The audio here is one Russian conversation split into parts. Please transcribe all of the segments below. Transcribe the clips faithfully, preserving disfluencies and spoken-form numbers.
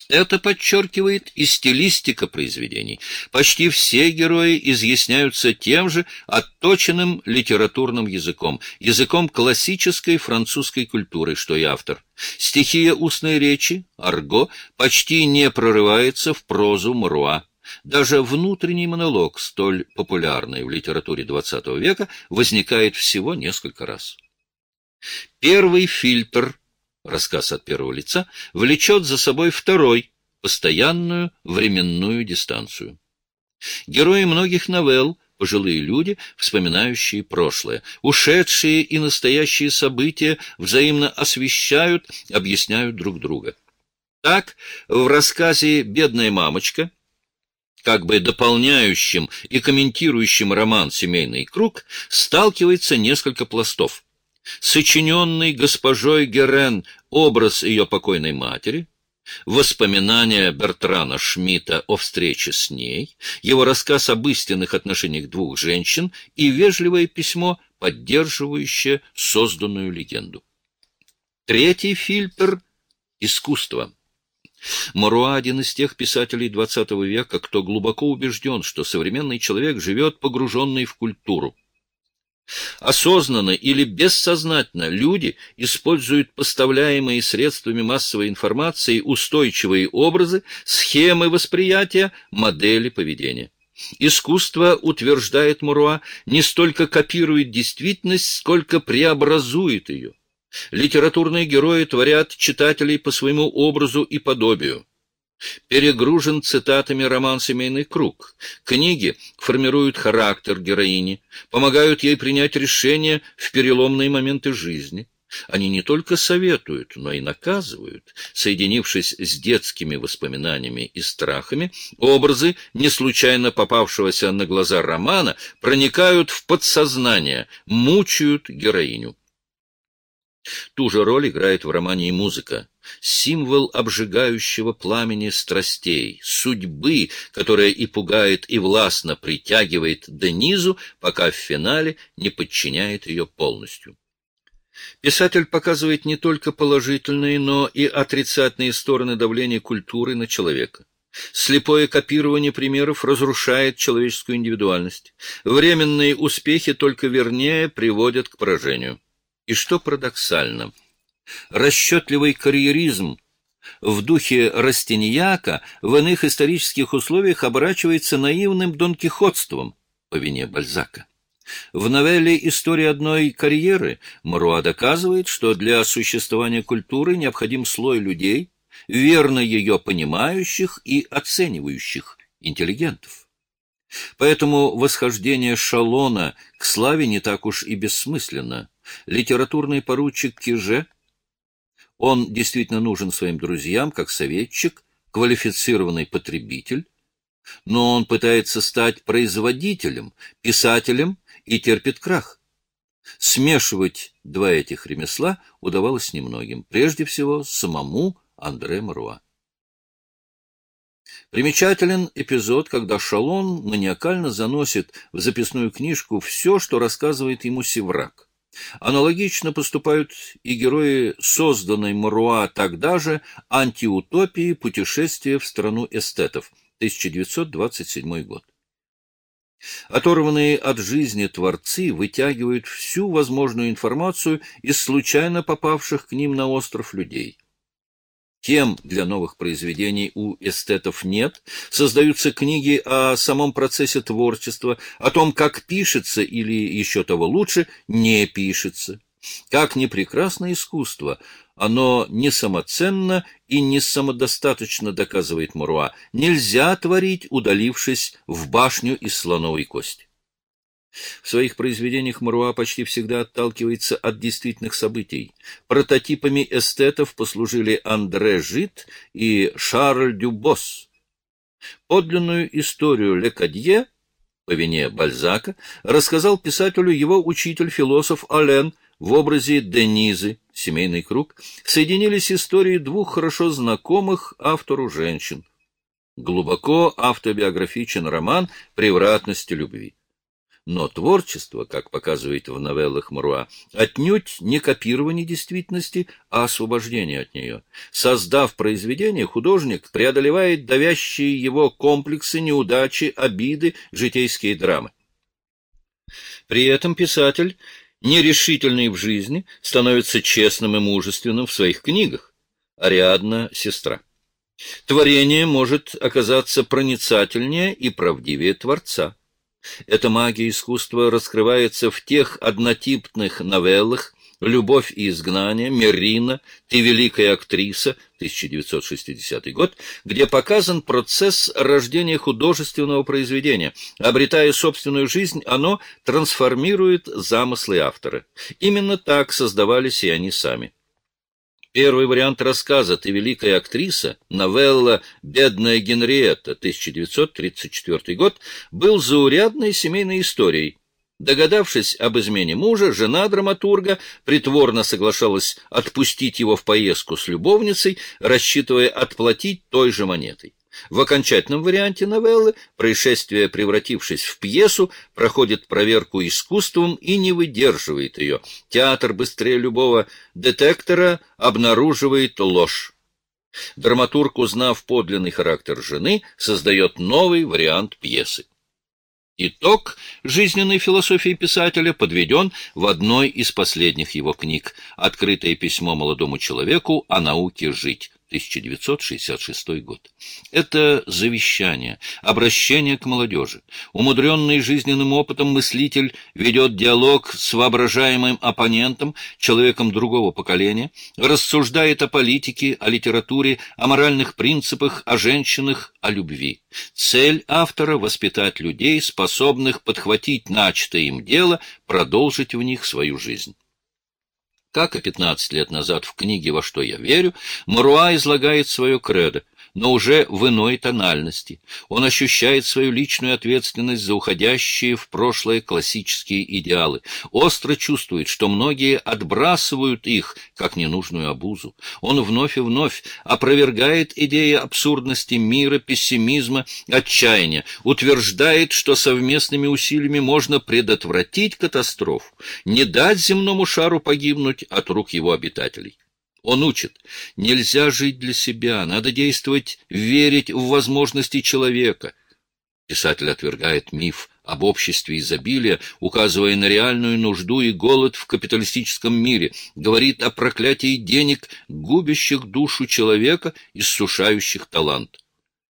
Это подчеркивает и стилистика произведений. Почти все герои изъясняются тем же отточенным литературным языком, языком классической французской культуры, что и автор. Стихия устной речи, арго, почти не прорывается в прозу Моруа. Даже внутренний монолог, столь популярный в литературе двадцатого века, возникает всего несколько раз. Первый фильтр, рассказ от первого лица, влечет за собой второй, постоянную временную дистанцию. Герои многих новелл — пожилые люди, вспоминающие прошлое. Ушедшие и настоящие события взаимно освещают, объясняют друг друга. Так, в рассказе «Бедная мамочка», как бы дополняющим и комментирующим роман «Семейный круг», сталкивается несколько пластов. Сочиненный госпожой Герен образ ее покойной матери, воспоминания Бертрана Шмидта о встрече с ней, его рассказ об истинных отношениях двух женщин и вежливое письмо, поддерживающее созданную легенду. Третий фильтр — искусство. Моруа — один из тех писателей двадцатого века, кто глубоко убежден, что современный человек живет погруженный в культуру. Осознанно или бессознательно люди используют поставляемые средствами массовой информации устойчивые образы, схемы восприятия, модели поведения. Искусство, утверждает Моруа, не столько копирует действительность, сколько преобразует ее. Литературные герои творят читателей по своему образу и подобию. Перегружен цитатами роман «Семейный круг». Книги формируют характер героини, помогают ей принять решения в переломные моменты жизни. Они не только советуют, но и наказывают. Соединившись с детскими воспоминаниями и страхами, образы, не случайно попавшегося на глаза романа, проникают в подсознание, мучают героиню. Ту же роль играет в романе и музыка. Символ обжигающего пламени страстей, судьбы, которая и пугает, и властно притягивает Денизу, пока в финале не подчиняет ее полностью. Писатель показывает не только положительные, но и отрицательные стороны давления культуры на человека. Слепое копирование примеров разрушает человеческую индивидуальность. Временные успехи только вернее приводят к поражению. И что парадоксально, расчетливый карьеризм в духе Растиньяка в иных исторических условиях оборачивается наивным донкихотством по вине Бальзака. В новелле «История одной карьеры» Моруа доказывает, что для существования культуры необходим слой людей, верно ее понимающих и оценивающих, интеллигентов. Поэтому восхождение Шалона к славе не так уж и бессмысленно. Литературный поручик Киже, он действительно нужен своим друзьям как советчик, квалифицированный потребитель, но он пытается стать производителем, писателем и терпит крах. Смешивать два этих ремесла удавалось немногим, прежде всего самому Андре Моруа. Примечателен эпизод, когда Шалон маниакально заносит в записную книжку все, что рассказывает ему Севрак. Аналогично поступают и герои созданной Моруа тогда же антиутопии «Путешествие в страну эстетов», тысяча девятьсот двадцать седьмой год. Оторванные от жизни творцы вытягивают всю возможную информацию из случайно попавших к ним на остров людей. Тем для новых произведений у эстетов нет, создаются книги о самом процессе творчества, о том, как пишется или, еще того лучше, не пишется. Как ни прекрасно искусство, оно не самоценно и не самодостаточно, доказывает Моруа. Нельзя творить, удалившись в башню из слоновой кости. В своих произведениях Моруа почти всегда отталкивается от действительных событий. Прототипами эстетов послужили Андре Жид и Шарль Дюбос. Подлинную историю Лекадье, по вине Бальзака, рассказал писателю его учитель-философ Ален в образе Денизы, «Семейный круг», соединились истории двух хорошо знакомых автору женщин. Глубоко автобиографичен роман «Превратности любви». Но творчество, как показывает в новеллах Маруа, отнюдь не копирование действительности, а освобождение от нее. Создав произведение, художник преодолевает давящие его комплексы, неудачи, обиды, житейские драмы. При этом писатель, нерешительный в жизни, становится честным и мужественным в своих книгах. Ариадна — сестра. Творение может оказаться проницательнее и правдивее Творца. Эта магия искусства раскрывается в тех однотипных новеллах «Любовь и изгнание», «Мерина», «Ты великая актриса» тысяча девятьсот шестидесятый год, где показан процесс рождения художественного произведения. Обретая собственную жизнь, оно трансформирует замыслы автора. Именно так создавались и они сами. Первый вариант рассказа «Ты великая актриса», новелла «Бедная Генриетта» тысяча девятьсот тридцать четвёртый год, был заурядной семейной историей. Догадавшись об измене мужа, жена драматурга притворно соглашалась отпустить его в поездку с любовницей, рассчитывая отплатить той же монетой. В окончательном варианте новеллы происшествие, превратившись в пьесу, проходит проверку искусством и не выдерживает ее. Театр быстрее любого детектора обнаруживает ложь. Драматург, узнав подлинный характер жены, создает новый вариант пьесы. Итог жизненной философии писателя подведен в одной из последних его книг «Открытое письмо молодому человеку о науке жить». тысяча девятьсот шестьдесят шестой год. Это завещание, обращение к молодежи. Умудренный жизненным опытом мыслитель ведет диалог с воображаемым оппонентом, человеком другого поколения, рассуждает о политике, о литературе, о моральных принципах, о женщинах, о любви. Цель автора — воспитать людей, способных подхватить начатое им дело, продолжить в них свою жизнь. Как и пятнадцать лет назад в книге «Во что я верю», Маруа излагает свое кредо, но уже в иной тональности. Он ощущает свою личную ответственность за уходящие в прошлое классические идеалы, остро чувствует, что многие отбрасывают их, как ненужную обузу. Он вновь и вновь опровергает идеи абсурдности мира, пессимизма, отчаяния, утверждает, что совместными усилиями можно предотвратить катастрофу, не дать земному шару погибнуть от рук его обитателей. Он учит: нельзя жить для себя, надо действовать, верить в возможности человека. Писатель отвергает миф об обществе изобилия, указывая на реальную нужду и голод в капиталистическом мире, говорит о проклятии денег, губящих душу человека, иссушающих талант.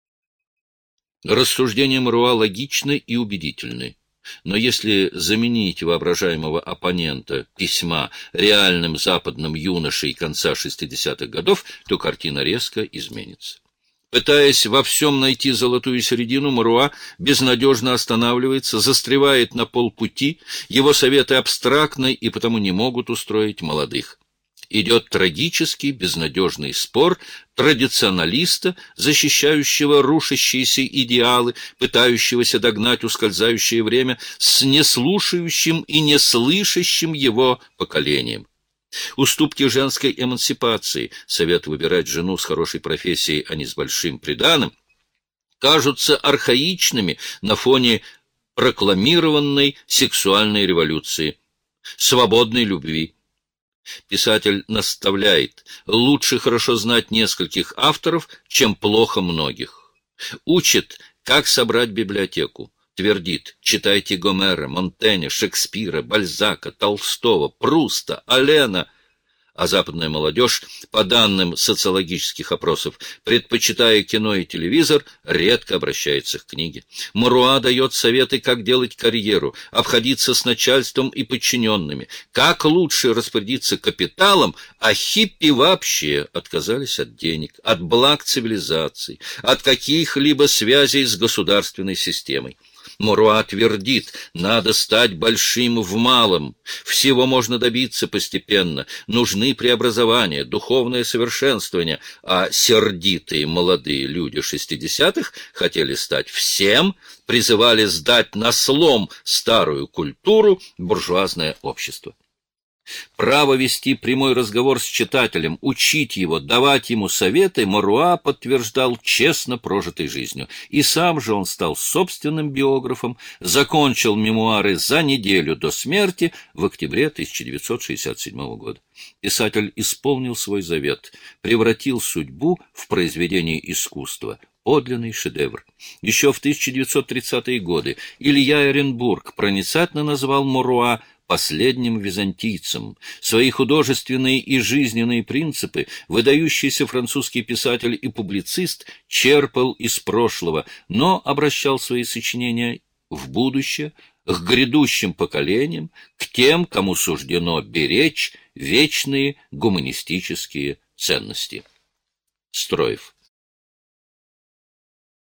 Рассуждения Маруа логичны и убедительны. Но если заменить воображаемого оппонента письма реальным западным юношей конца шестидесятых годов, то картина резко изменится. Пытаясь во всем найти золотую середину, Маруа безнадежно останавливается, застревает на полпути, его советы абстрактны и потому не могут устроить молодых. Идет трагический, безнадежный спор традиционалиста, защищающего рушащиеся идеалы, пытающегося догнать ускользающее время, с неслушающим и неслышащим его поколением. Уступки женской эмансипации, совет выбирать жену с хорошей профессией, а не с большим приданым, кажутся архаичными на фоне прокламированной сексуальной революции, свободной любви. Писатель наставляет: лучше хорошо знать нескольких авторов, чем плохо многих. Учит, как собрать библиотеку. Твердит: читайте Гомера, Монтэня, Шекспира, Бальзака, Толстого, Пруста, Алена. А западная молодежь, по данным социологических опросов, предпочитая кино и телевизор, редко обращается к книге. Маруа дает советы, как делать карьеру, обходиться с начальством и подчиненными, как лучше распорядиться капиталом, а хиппи вообще отказались от денег, от благ цивилизации, от каких-либо связей с государственной системой. Маруа твердит: надо стать большим в малом, всего можно добиться постепенно, нужны преобразования, духовное совершенствование, а сердитые молодые люди шестидесятых хотели стать всем, призывали сдать на слом старую культуру, буржуазное общество. Право вести прямой разговор с читателем, учить его, давать ему советы Моруа подтверждал честно прожитой жизнью. И сам же он стал собственным биографом, закончил мемуары за неделю до смерти в октябре тысяча девятьсот шестьдесят седьмого года. Писатель исполнил свой завет, превратил судьбу в произведение искусства, подлинный шедевр. Еще в тысяча девятьсот тридцатые годы Илья Эренбург проницательно назвал Моруа последним византийцем. Свои художественные и жизненные принципы выдающийся французский писатель и публицист черпал из прошлого, но обращал свои сочинения в будущее, к грядущим поколениям, к тем, кому суждено беречь вечные гуманистические ценности. Строев.